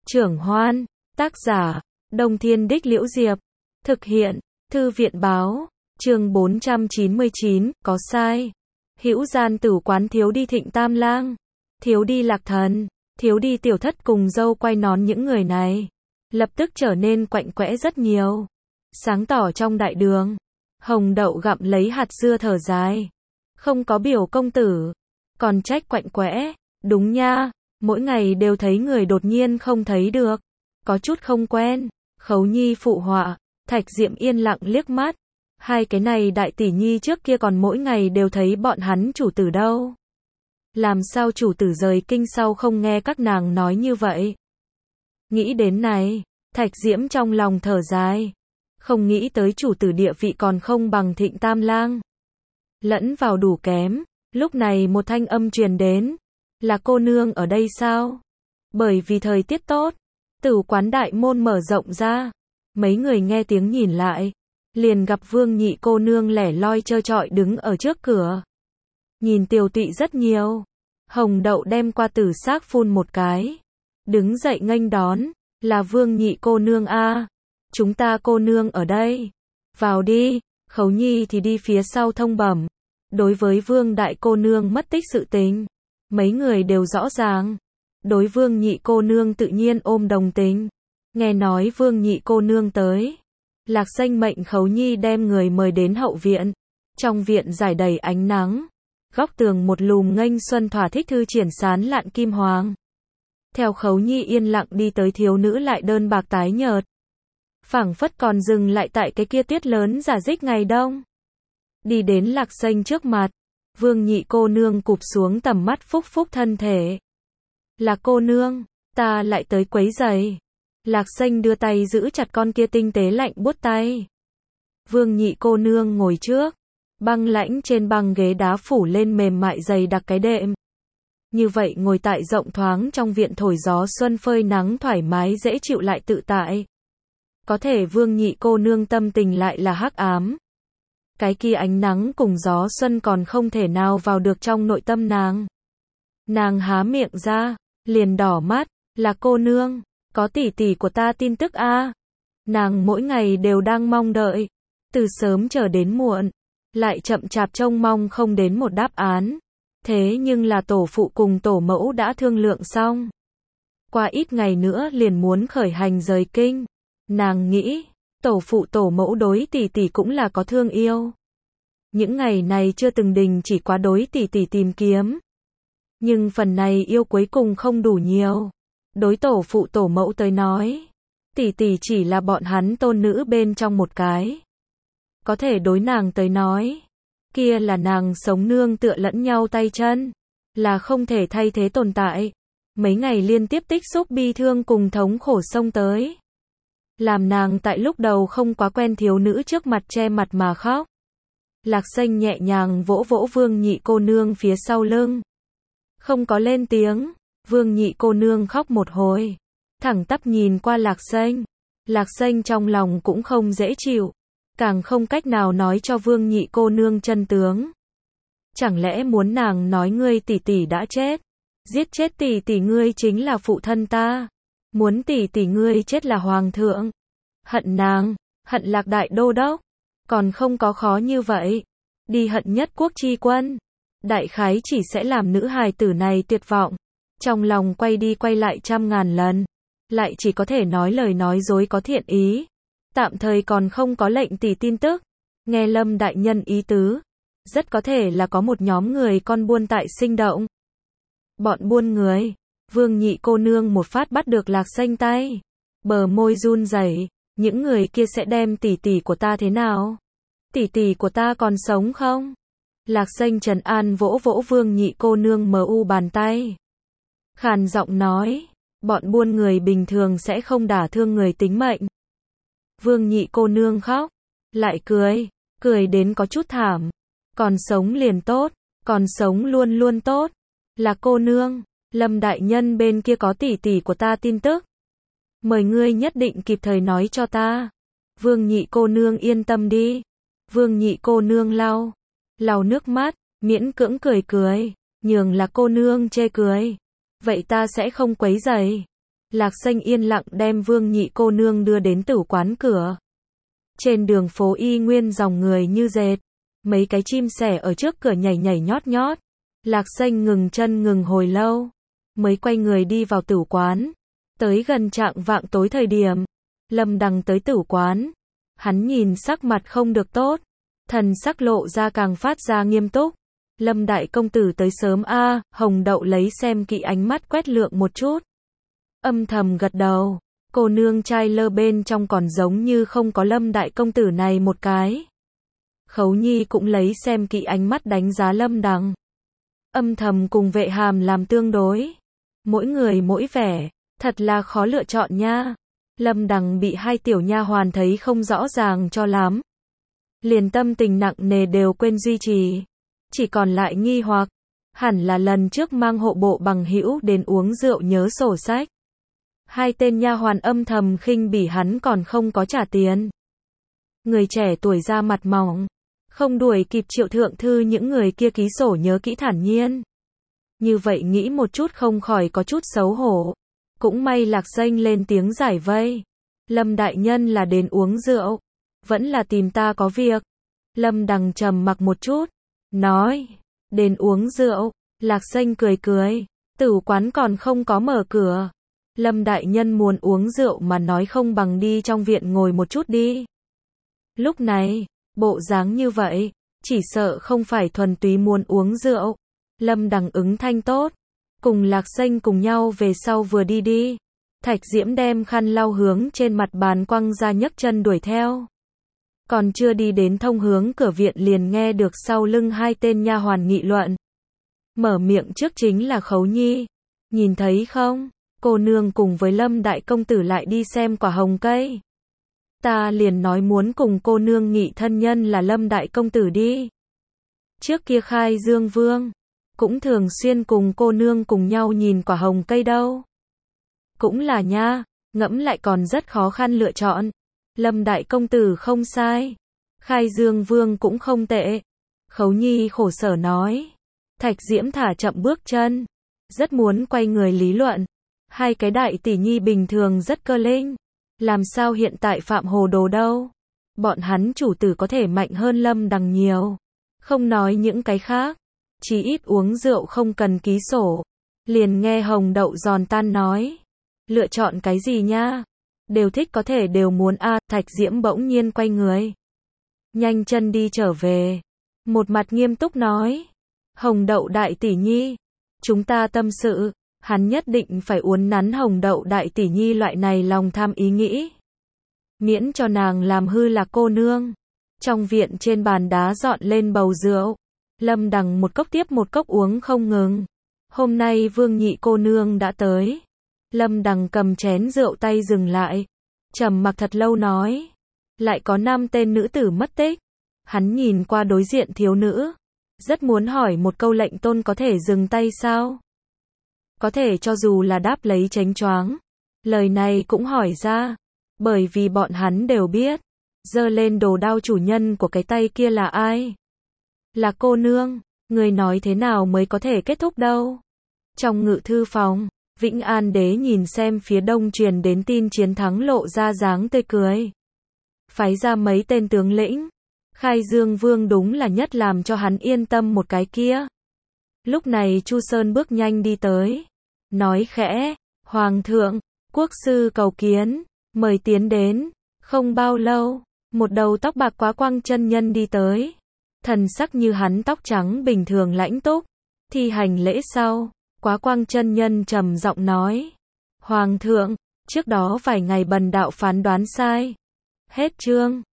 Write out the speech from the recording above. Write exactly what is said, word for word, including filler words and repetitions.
Trưởng Hoan, tác giả, Đông Thiên Đích Liễu Diệp, thực hiện, Thư viện báo, chương bốn trăm chín mươi chín, có sai. Hữu gian tử quán thiếu đi Thịnh Tam Lang, thiếu đi Lạc Thần, thiếu đi Tiểu Thất cùng dâu quay nón, những người này lập tức trở nên quạnh quẽ rất nhiều. Sáng tỏ trong đại đường, Hồng Đậu gặm lấy hạt dưa thở dài. Không có Biểu công tử, còn trách quạnh quẽ, đúng nha, mỗi ngày đều thấy người đột nhiên không thấy được, có chút không quen. Khấu Nhi phụ họa, Thạch Diệm yên lặng liếc mắt. Hai cái này đại tỷ nhi trước kia còn mỗi ngày đều thấy bọn hắn chủ tử đâu. Làm sao chủ tử rời kinh sau không nghe các nàng nói như vậy? Nghĩ đến này, Thạch Diễm trong lòng thở dài. Không nghĩ tới chủ tử địa vị còn không bằng Thịnh Tam Lang. Lẫn vào đủ kém, lúc này một thanh âm truyền đến. Là cô nương ở đây sao? Bởi vì thời tiết tốt, tử quán đại môn mở rộng ra. Mấy người nghe tiếng nhìn lại, liền gặp Vương Nhị cô nương lẻ loi trơ trọi đứng ở trước cửa. Nhìn tiều tụy rất nhiều. Hồng Đậu đem qua tử xác phun một cái, đứng dậy nghênh đón. Là Vương Nhị cô nương a, chúng ta cô nương ở đây, vào đi. Khấu Nhi thì đi phía sau thông bẩm. Đối với Vương đại cô nương mất tích sự tình, mấy người đều rõ ràng. Đối Vương Nhị cô nương tự nhiên ôm đồng tình. Nghe nói Vương Nhị cô nương tới, Lạc Danh mệnh Khấu Nhi đem người mời đến hậu viện. Trong viện rải đầy ánh nắng, góc tường một lùm nghênh xuân thỏa thích thư triển sán lạn kim hoàng. Theo Khấu Nhi yên lặng đi tới, thiếu nữ lại đơn bạc tái nhợt, phảng phất còn dừng lại tại cái kia tuyết lớn rả rích ngày đông. Đi đến Lạc Danh trước mặt, Vương Nhị cô nương cụp xuống tầm mắt phúc phúc thân thể. Là cô nương, ta lại tới quấy giày. Lạc Danh đưa tay giữ chặt con kia tinh tế lạnh buốt tay. Vương Nhị cô nương ngồi trước, băng lãnh trên băng ghế đá phủ lên mềm mại dày đặc cái đệm. Như vậy ngồi tại rộng thoáng trong viện thổi gió xuân phơi nắng thoải mái dễ chịu lại tự tại. Có thể Vương Nhị cô nương tâm tình lại là hắc ám. Cái kia ánh nắng cùng gió xuân còn không thể nào vào được trong nội tâm nàng. Nàng há miệng ra, liền đỏ mắt. Là cô nương, có tỷ tỷ của ta tin tức a. Nàng mỗi ngày đều đang mong đợi, từ sớm chờ đến muộn, lại chậm chạp trông mong không đến một đáp án. Thế nhưng là tổ phụ cùng tổ mẫu đã thương lượng xong, qua ít ngày nữa liền muốn khởi hành rời kinh. Nàng nghĩ, tổ phụ tổ mẫu đối tỷ tỷ cũng là có thương yêu. Những ngày này chưa từng đình chỉ quá đối tỷ tỷ tìm kiếm. Nhưng phần này yêu cuối cùng không đủ nhiều. Đối tổ phụ tổ mẫu tới nói, tỷ tỷ chỉ là bọn hắn tôn nữ bên trong một cái. Có thể đối nàng tới nói, kia là nàng sống nương tựa lẫn nhau tay chân, là không thể thay thế tồn tại. Mấy ngày liên tiếp tích xúc bi thương cùng thống khổ xông tới, làm nàng tại lúc đầu không quá quen thiếu nữ trước mặt che mặt mà khóc. Lạc Danh nhẹ nhàng vỗ vỗ Vương Nhị cô nương phía sau lưng, không có lên tiếng. Vương Nhị cô nương khóc một hồi, thẳng tắp nhìn qua Lạc Danh. Lạc Danh trong lòng cũng không dễ chịu, càng không cách nào nói cho Vương Nhị cô nương chân tướng. Chẳng lẽ muốn nàng nói ngươi tỷ tỷ đã chết, giết chết tỷ tỷ ngươi chính là phụ thân ta, muốn tỷ tỷ ngươi chết là hoàng thượng. Hận nàng, hận Lạc đại đô đốc, còn không có khó như vậy. Đi hận nhất quốc chi quân, đại khái chỉ sẽ làm nữ hài tử này tuyệt vọng. Trong lòng quay đi quay lại trăm ngàn lần, lại chỉ có thể nói lời nói dối có thiện ý. Tạm thời còn không có lệnh tỷ tin tức. Nghe Lâm đại nhân ý tứ, rất có thể là có một nhóm người con buôn tại sinh động. Bọn buôn người. Vương Nhị cô nương một phát bắt được Lạc Danh tay, bờ môi run rẩy. Những người kia sẽ đem tỷ tỷ của ta thế nào? Tỷ tỷ của ta còn sống không? Lạc Danh trấn an vỗ vỗ Vương Nhị cô nương mờ u bàn tay, khàn giọng nói, bọn buôn người bình thường sẽ không đả thương người tính mệnh. Vương Nhị cô nương khóc, lại cười, cười đến có chút thảm. Còn sống liền tốt, còn sống luôn luôn tốt. Là cô nương, Lâm đại nhân bên kia có tỷ tỷ của ta tin tức, mời ngươi nhất định kịp thời nói cho ta. Vương Nhị cô nương yên tâm đi. Vương Nhị cô nương lau, lau nước mắt, miễn cưỡng cười cười, nhường là cô nương chê cười. Vậy ta sẽ không quấy rầy. Lạc Xanh yên lặng đem Vương Nhị cô nương đưa đến tử quán cửa. Trên đường phố y nguyên dòng người như dệt. Mấy cái chim sẻ ở trước cửa nhảy nhảy nhót nhót. Lạc Xanh ngừng chân ngừng hồi lâu. Mới quay người đi vào tử quán. Tới gần trạng vạng tối thời điểm. Lâm Đằng tới tử quán. Hắn nhìn sắc mặt không được tốt. Thần sắc lộ ra càng phát ra nghiêm túc. Lâm đại công tử tới sớm a à, Hồng Đậu lấy xem kỹ ánh mắt quét lượng một chút. Âm thầm gật đầu. Cô nương trai lơ bên trong còn giống như không có Lâm đại công tử này một cái. Khấu Nhi cũng lấy xem kỹ ánh mắt đánh giá Lâm Đằng. Âm thầm cùng Vệ Hàm làm tương đối. Mỗi người mỗi vẻ, thật là khó lựa chọn nha. Lâm Đằng bị hai tiểu nha hoàn thấy không rõ ràng cho lắm. Liền tâm tình nặng nề đều quên duy trì. Chỉ còn lại nghi hoặc, hẳn là lần trước mang hộ bộ bằng hữu đến uống rượu nhớ sổ sách. Hai tên nha hoàn âm thầm khinh bỉ hắn còn không có trả tiền. Người trẻ tuổi ra mặt mỏng, không đuổi kịp Triệu thượng thư những người kia ký sổ nhớ kỹ thản nhiên. Như vậy nghĩ một chút không khỏi có chút xấu hổ. Cũng may Lạc Xanh lên tiếng giải vây. Lâm đại nhân là đến uống rượu, vẫn là tìm ta có việc. Lâm Đằng trầm mặc một chút, nói, đến uống rượu. Lạc Xanh cười cười, tử quán còn không có mở cửa. Lâm đại nhân muốn uống rượu mà nói không bằng đi trong viện ngồi một chút đi. Lúc này, bộ dáng như vậy, chỉ sợ không phải thuần túy muốn uống rượu. Lâm Đằng ứng thanh tốt, cùng Lạc Xanh cùng nhau về sau vừa đi đi. Thạch Diễm đem khăn lau hướng trên mặt bàn quăng ra nhấc chân đuổi theo. Còn chưa đi đến thông hướng cửa viện liền nghe được sau lưng hai tên nha hoàn nghị luận. Mở miệng trước chính là Khấu Nhi. Nhìn thấy không, cô nương cùng với Lâm đại công tử lại đi xem quả hồng cây. Ta liền nói muốn cùng cô nương nghị thân nhân là Lâm đại công tử đi. Trước kia Khai Dương Vương cũng thường xuyên cùng cô nương cùng nhau nhìn quả hồng cây đâu. Cũng là nha, ngẫm lại còn rất khó khăn lựa chọn. Lâm đại công tử không sai, Khai Dương Vương cũng không tệ. Khấu Nhi khổ sở nói. Thạch Diễm thả chậm bước chân, rất muốn quay người lý luận. Hai cái đại tỷ nhi bình thường rất cơ linh, làm sao hiện tại phạm hồ đồ đâu. Bọn hắn chủ tử có thể mạnh hơn Lâm Đằng nhiều. Không nói những cái khác, chỉ ít uống rượu không cần ký sổ. Liền nghe Hồng Đậu giòn tan nói, lựa chọn cái gì nha, đều thích có thể đều muốn a. À, Thạch Diễm bỗng nhiên quay người, nhanh chân đi trở về, một mặt nghiêm túc nói, Hồng Đậu đại tỷ nhi, chúng ta tâm sự. Hắn nhất định phải uốn nắn Hồng Đậu đại tỷ nhi loại này lòng tham ý nghĩ, miễn cho nàng làm hư Lạc cô nương. Trong viện trên bàn đá dọn lên bầu rượu, Lâm Đằng một cốc tiếp một cốc uống không ngừng. Hôm nay Vương Nhị cô nương đã tới. Lâm Đằng cầm chén rượu tay dừng lại, trầm mặc thật lâu nói, lại có năm tên nữ tử mất tích. Hắn nhìn qua đối diện thiếu nữ, rất muốn hỏi một câu lệnh tôn có thể dừng tay sao? Có thể cho dù là đáp lấy chánh choáng, lời này cũng hỏi ra, bởi vì bọn hắn đều biết, giơ lên đồ đao chủ nhân của cái tay kia là ai? Là cô nương, người nói thế nào mới có thể kết thúc đâu? Trong ngự thư phòng, Vĩnh An đế nhìn xem phía đông truyền đến tin chiến thắng lộ ra dáng tươi cười. Phái ra mấy tên tướng lĩnh, Khai Dương Vương đúng là nhất làm cho hắn yên tâm một cái kia. Lúc này Chu Sơn bước nhanh đi tới, nói khẽ, Hoàng thượng, quốc sư cầu kiến, mời tiến đến. Không bao lâu, một đầu tóc bạc Quá Quang chân nhân đi tới, thần sắc như hắn tóc trắng bình thường lãnh túc, thi hành lễ sau, Quá Quang chân nhân trầm giọng nói, Hoàng thượng, trước đó vài ngày bần đạo phán đoán sai. Hết chương.